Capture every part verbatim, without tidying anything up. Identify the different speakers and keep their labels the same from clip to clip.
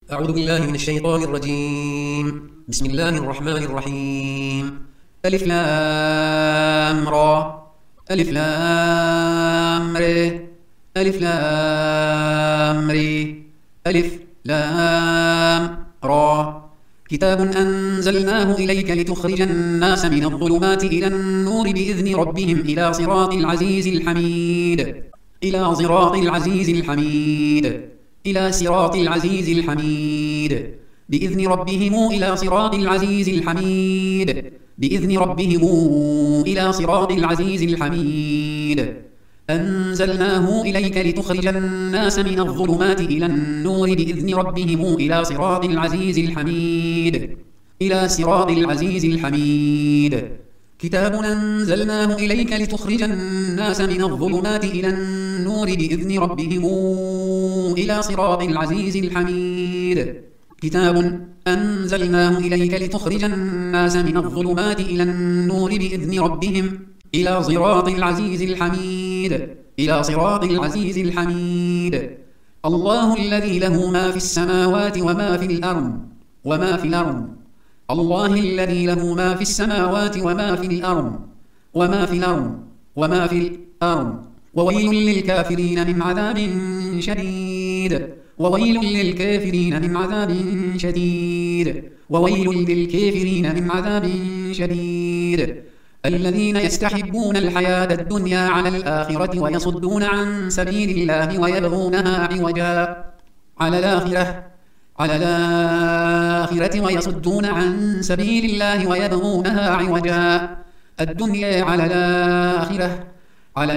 Speaker 1: أعوذ بالله من الشيطان الرجيم. بسم الله الرحمن الرحيم. ألف لام را ألف لام ر ألف لام ري ألف لام را كتاب أنزلناه إليك لتخرج الناس من الظلمات إلى النور بإذن ربهم إلى صراط العزيز الحميد إلى صراط العزيز الحميد إلى صراط العزيز الحميد بإذن ربهم إلى صراط العزيز الحميد بإذن ربهم إلى صراط العزيز الحميد أنزلناه إليك لتخرج الناس من الظلمات إلى النور بإذن ربهم إلى صراط العزيز الحميد إلى صراط العزيز الحميد كتاب أنزلناه إليك لتخرج الناس من الظلمات إلى النور بإذن ربهم إلى صراط العزيز الحميد كتاب أنزلناه إليك لتخرج الناس من الظلمات إلى النور بإذن ربهم إلى صراط العزيز الحميد إلى صراط العزيز الحميد الله الذي له ما في السماوات وما في الأرض وما في الأرض الله الذي له ما في السماوات وما في الأرض وما في الأرض وما في الأرض وويل للكافرين من عذاب شديد وويل للكافرين من عذاب شديد وويل للكافرين من عذاب شديد الذين يستحبون الحياة الدنيا على الآخرة ويصدون عن سبيل الله ويبغونها عوجا على الآخرة على الآخرة ويصدون عن سبيل الله ويبغونها عوجا الدنيا على الآخرة على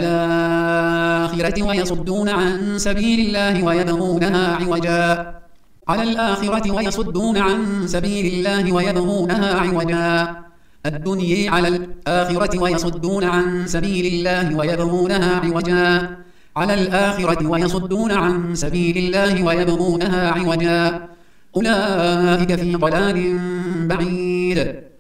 Speaker 1: الآخرة ويصدون عن سبيل الله ويبغونها عوجا على الآخرة ويصدون عن سبيل الله ويبغونها عوجا الدنيا على الآخرة ويصدون عن سبيل الله ويبغونها عوجا على الآخرة ويصدون عن سبيل الله ويبغونها عوجا أولئك في ضلال بعيد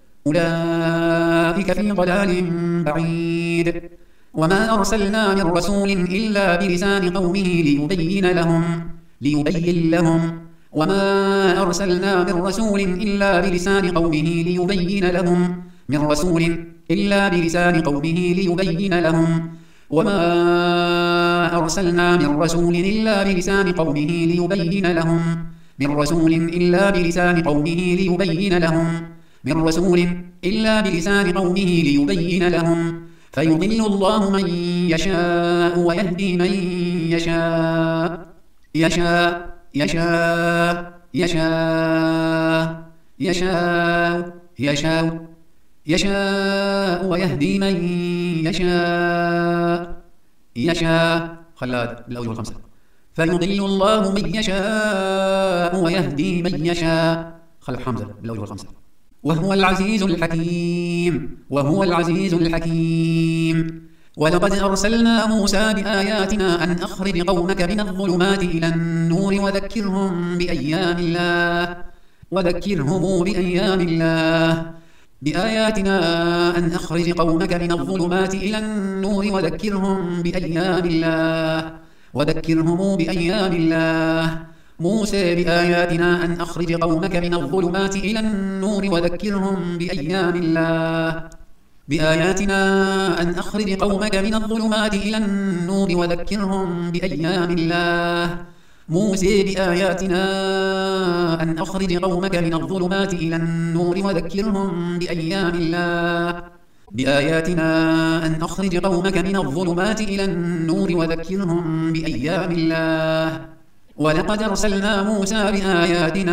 Speaker 1: أولئك في ضلال بعيد وما أرسلنا من رسول إلا بلسان قومه ليبين لهم ليبين لهم وما أرسلنا من رسول إلا بلسان قومه ليبين لهم من رسول إلا بلسان قومه ليبين لهم وما أرسلنا من رسول إلا بلسان قومه ليبين لهم من رسول إلا بلسان قومه ليبين لهم من رسول إلا بلسان قومه ليبين لهم فيضل الله من يشاء ويهدي من يشاء يشاء يشاء يشاء يشاء يشاء يشاء ويهدي من يشاء يشاء خلاد بالأوجه الخمسة فيضل الله من يشاء ويهدي من يشاء خلف حمزة بالأوجه الخمسة وهو العزيز الحكيم وهو العزيز الحكيم ولقد أرسلنا موسى بآياتنا أن أخرج قومك من الظلمات إلى النور وذكرهم بأيام الله وذكرهم بأيام الله بآياتنا أن أخرج قومك من الظلمات إلى النور وذكرهم بأيام الله وذكرهم بأيام الله موسى بآياتنا أن أخرج قومك من الظلمات إلى النور وذكرهم بأيام الله بآياتنا أن أخرج قومك من الظلمات إلى النور وذكرهم بأيام الله موسى بآياتنا أن أخرج قومك من الظلمات إلى النور وذكرهم بأيام الله بآياتنا أن أخرج قومك من الظلمات إلى النور وذكرهم بأيام الله ولقد أرسلنا موسى بآياتنا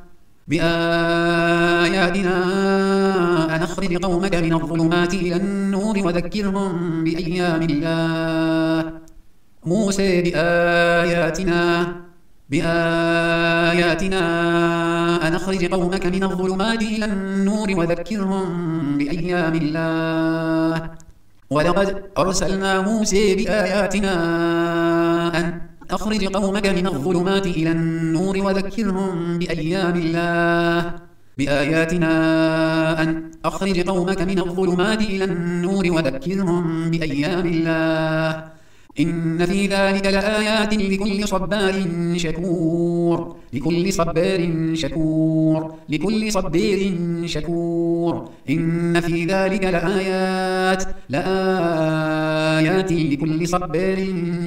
Speaker 1: بآياتنا أن أخرج قومك من الظلمات إلى النور وذكرهم بأيام الله موسى بآياتنا بآياتنا أن أخرج قومك من الظلمات إلى النور وذكرهم بأيام الله ولقد أرسلنا موسى بآياتنا أن أخرج قومك من الظلمات إلى النور وذكرهم بأيام الله بآياتنا أن أخرج قومك من الظلمات إلى النور وذكرهم بأيام الله إن في ذلك لآيات لكل صبار شكور لكل صبار شكور لكل صبير شكور إن في ذلك لآيات لآيات لكل صبار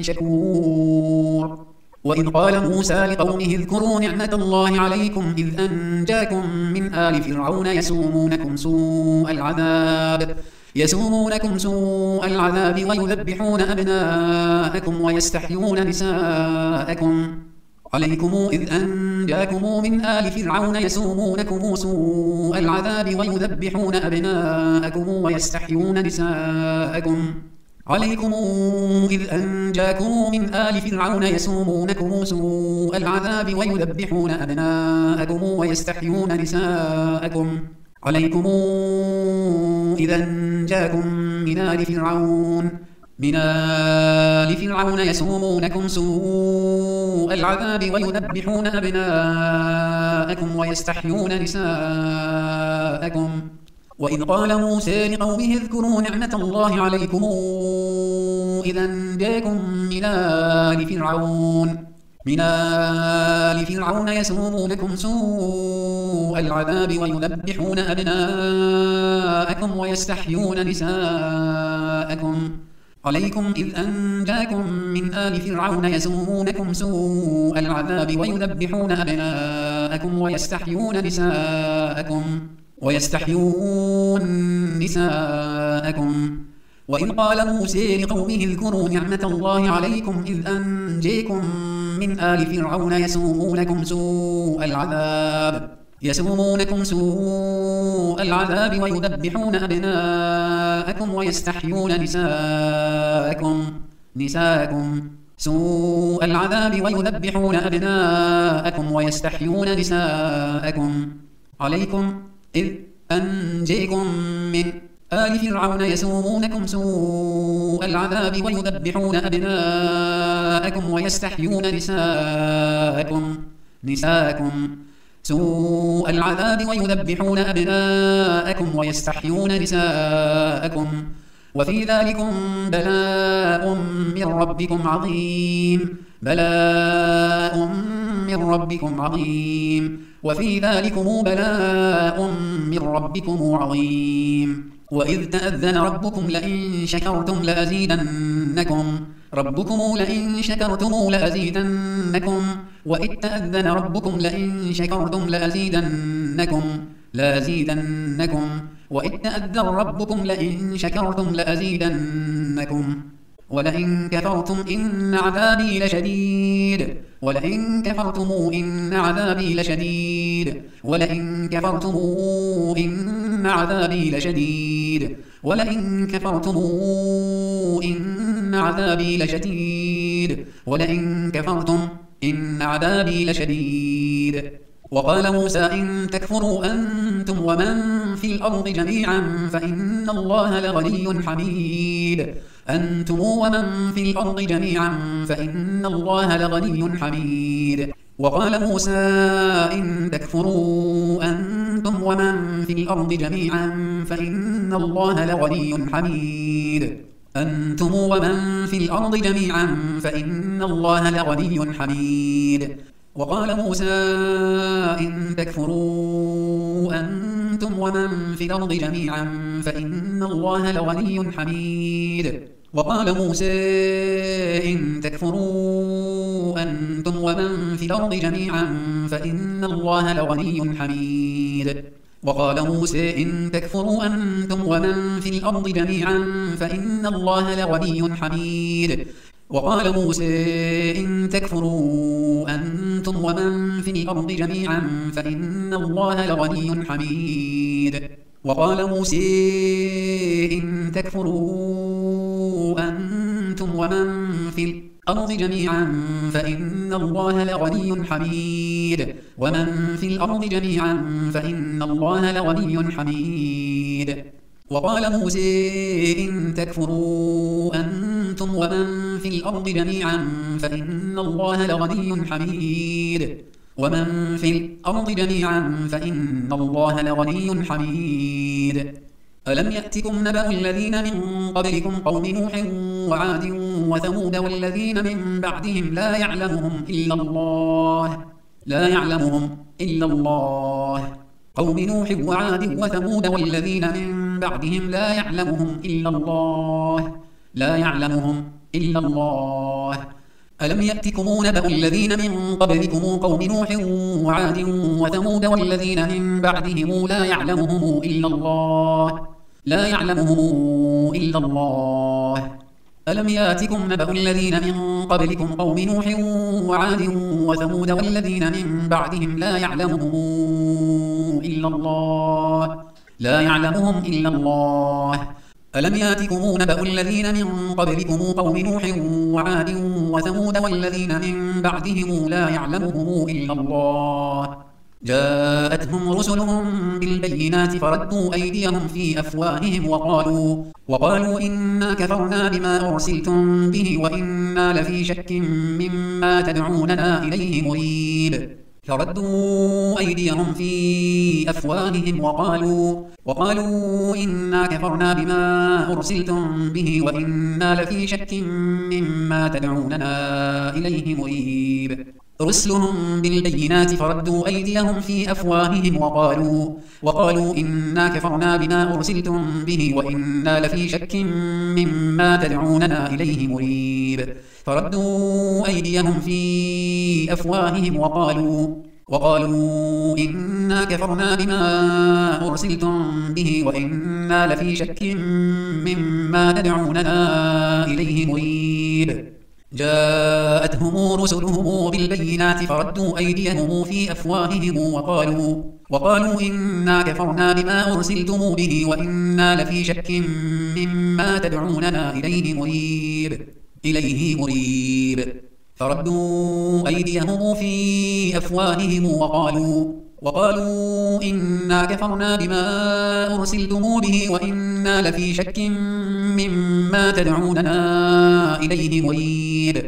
Speaker 1: شكور وإذ قال موسى لقومه اذكروا نعمة الله عليكم إذ أنجاكم من آل فرعون يسومونكم سوء العذاب يسومونكم سوء العذاب ويذبحون أبناءكم ويستحيون نساءكم عليكم إذ أنجاكم من آل فرعون يسومونكم سوء العذاب ويذبحون أبناءكم ويستحيون نساءكم عليكم إذ أنجاكم من آل فرعون يسومونكم سوء العذاب ويذبحون أبناءكم ويستحيون نساءكم عليكم إذا أنجاكم من آل فرعون من آل فرعون يسومونكم سوء العذاب ويذبحون أبناءكم ويستحيون نساءكم وإذ قال موسى لقومه اذكروا نعمة الله عليكم إذا أنجاكم من آل فرعون من آل فرعون يسومونكم سوء العذاب ويذبحون أبناءكم ويستحيون نساءكم عليكم إذ أنجاكم من آل فرعون يسومونكم سوء العذاب ويذبحون أبناءكم ويستحيون نساءكم ويستحيون نساءكم وإذ قال موسى لقومه اذكروا نعمة الله عليكم إذ أنجاكم من آل فرعون يسومونكم سوء العذاب يسومونكم سوء العذاب ويذبحون أبناءكم ويستحيون نساءكم نساءكم سوء العذاب ويذبحون أبناءكم ويستحيون نساءكم عليكم إذ أنجاكم من آل فرعون يسومونكم سوء العذاب ويذبحون أبناءكم ويستحيون نساءكم نساءكم سوء العذاب ويذبحون أبناءكم ويستحيون نساءكم وفي ذلكم بلاء من ربكم عظيم بلاء من ربكم عظيم وفي ذلكم بلاء من ربكم عظيم وإذ تأذن ربكم لئن شكرتم لأزيدنكم ربكم لئن شكرتم لأزيدنكم وإذ تأذن ربكم لئن شكرتم لأزيدنكم لأزيدنكم وإذ تأذن ربكم لئن شكرتم لأزيدنكم ولئن كفرتم إن عذابي لشديد ولئن كفرتم إن عذابي لشديد ولئن كفرتم إن عذابي لشديد ولئن كفرتم إن عذابي لشديد ولئن كفرتم إن عذابي لشديد وقال موسى إن تكفروا أنتم ومن في الأرض جميعا فإن الله لغني حميد أنتم ومن في الأرض جميعا فإن الله لغني حميد وقال موسى إن تكفروا أنتم ومن في الأرض جميعا فإن الله لغني حميد أنتم ومن في الأرض جميعا فإن الله لغني حميد وقال موسى إن تكفروا أنتم ومن في الأرض جميعا فإن الله لغني حميد وقال موسى إن تكفروا أنتم ومن في الأرض جميعا فإن الله لغني حميد وقال موسى إن تكفروا أنتم ومن في الأرض جميعا فإن الله لغني حميد وقال موسى إن تكفروا أنتم ومن في الأرض جميعا فإن الله لغني حميد وقال موسى إن تكفروا أنتم ومن في الأرض جميعا فإن الله لغني حميد ومن في الأرض جميعا فإن الله لغني حميد وقال موسى إن تكفروا أنتم ومن في الأرض جميعا فإن الله لغني حميد ومن في الأرض جميعا فإن الله لغني حميد ألم يأتكم نبأ الذين من قبلكم قوم نوح وعاد وثمود والذين من بعدهم لا يعلمهم إلا الله لا يعلمهم إلا الله قوم نوح وعاد وثمود والذين من بعدهم لا يعلمهم إلا الله لا يعلمهم إلا الله ألم يأتكم نبأ الذين من قبلكم قوم نوح وعاد وثمود والذين من بعدهم لا يعلمهم إلا الله لا يعلمهم إلا الله ألم يأتكم نبأ الذين من قبلكم قوم نوح وعاد وثمود والذين من بعدهم لا يعلمهم إلا الله لا يعلمهم إلا الله ألم يأتكم نبأ الذين من قبلكم قوم نوح وعاد وثمود والذين من بعدهم لا يعلمهم إلا الله جاءتهم رسلهم بالبينات فردوا أيديهم في أفواههم وقالوا وقالوا إنا كفرنا بما أرسلتم به وإنا لفي شك مما تدعوننا إليه مريب فردوا أيديهم في أفواههم وقالوا وقالوا إنا كفرنا بما أرسلتم به وإنا لفي شك مما تدعوننا إليه مريب رسلهم بالبينات فردوا أيديهم في أفواههم وقالوا وقالوا إنا كفرنا بما أرسلتم به وإنا لفي شك مما تدعوننا إليه مريب فردوا أيديهم في أفواههم وقالوا وقالوا إنا كفرنا بما أرسلتم به وإنا لفي شك مما تدعوننا إليه مريب جاءتهم رسلهم بالبينات فردوا أيديهم في أفواههم وقالوا وقالوا إنا كفرنا بما أرسلتم به وإنا لفي شك مما تدعوننا إليه مريب إليه مريب فردوا أيديهم في أفواههم وقالوا وقالوا إنا كفرنا بما أرسلتم به وإنا لفي شك مما تدعوننا إليه مريب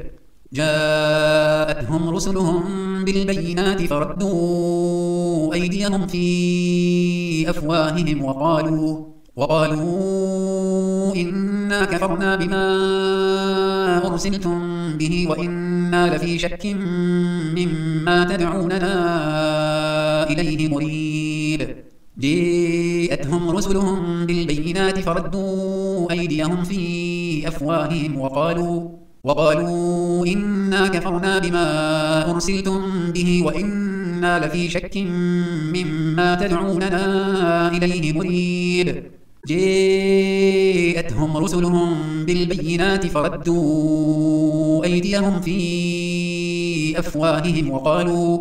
Speaker 1: جاءتهم رسلهم بالبينات فردوا أيديهم في أفواههم وقالوا وقالوا إنا كفرنا بما أرسلتم به وإنا لفي شك مما تدعوننا إليه مريب جاءتهم رسلهم بالبينات فردوا أيديهم في أفواههم وقالوا وقالوا إنا كفرنا بما أرسلتم به وإنا لفي شك مما تدعوننا إليه مريب جاءتهم رسلهم بالبينات فردوا أيديهم في أفواههم وقالوا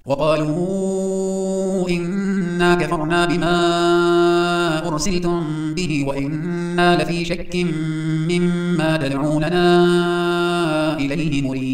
Speaker 1: وقالوا إنا كفرنا بما أرسلتم به وإنا لفي شك مما تدعوننا إليه مريب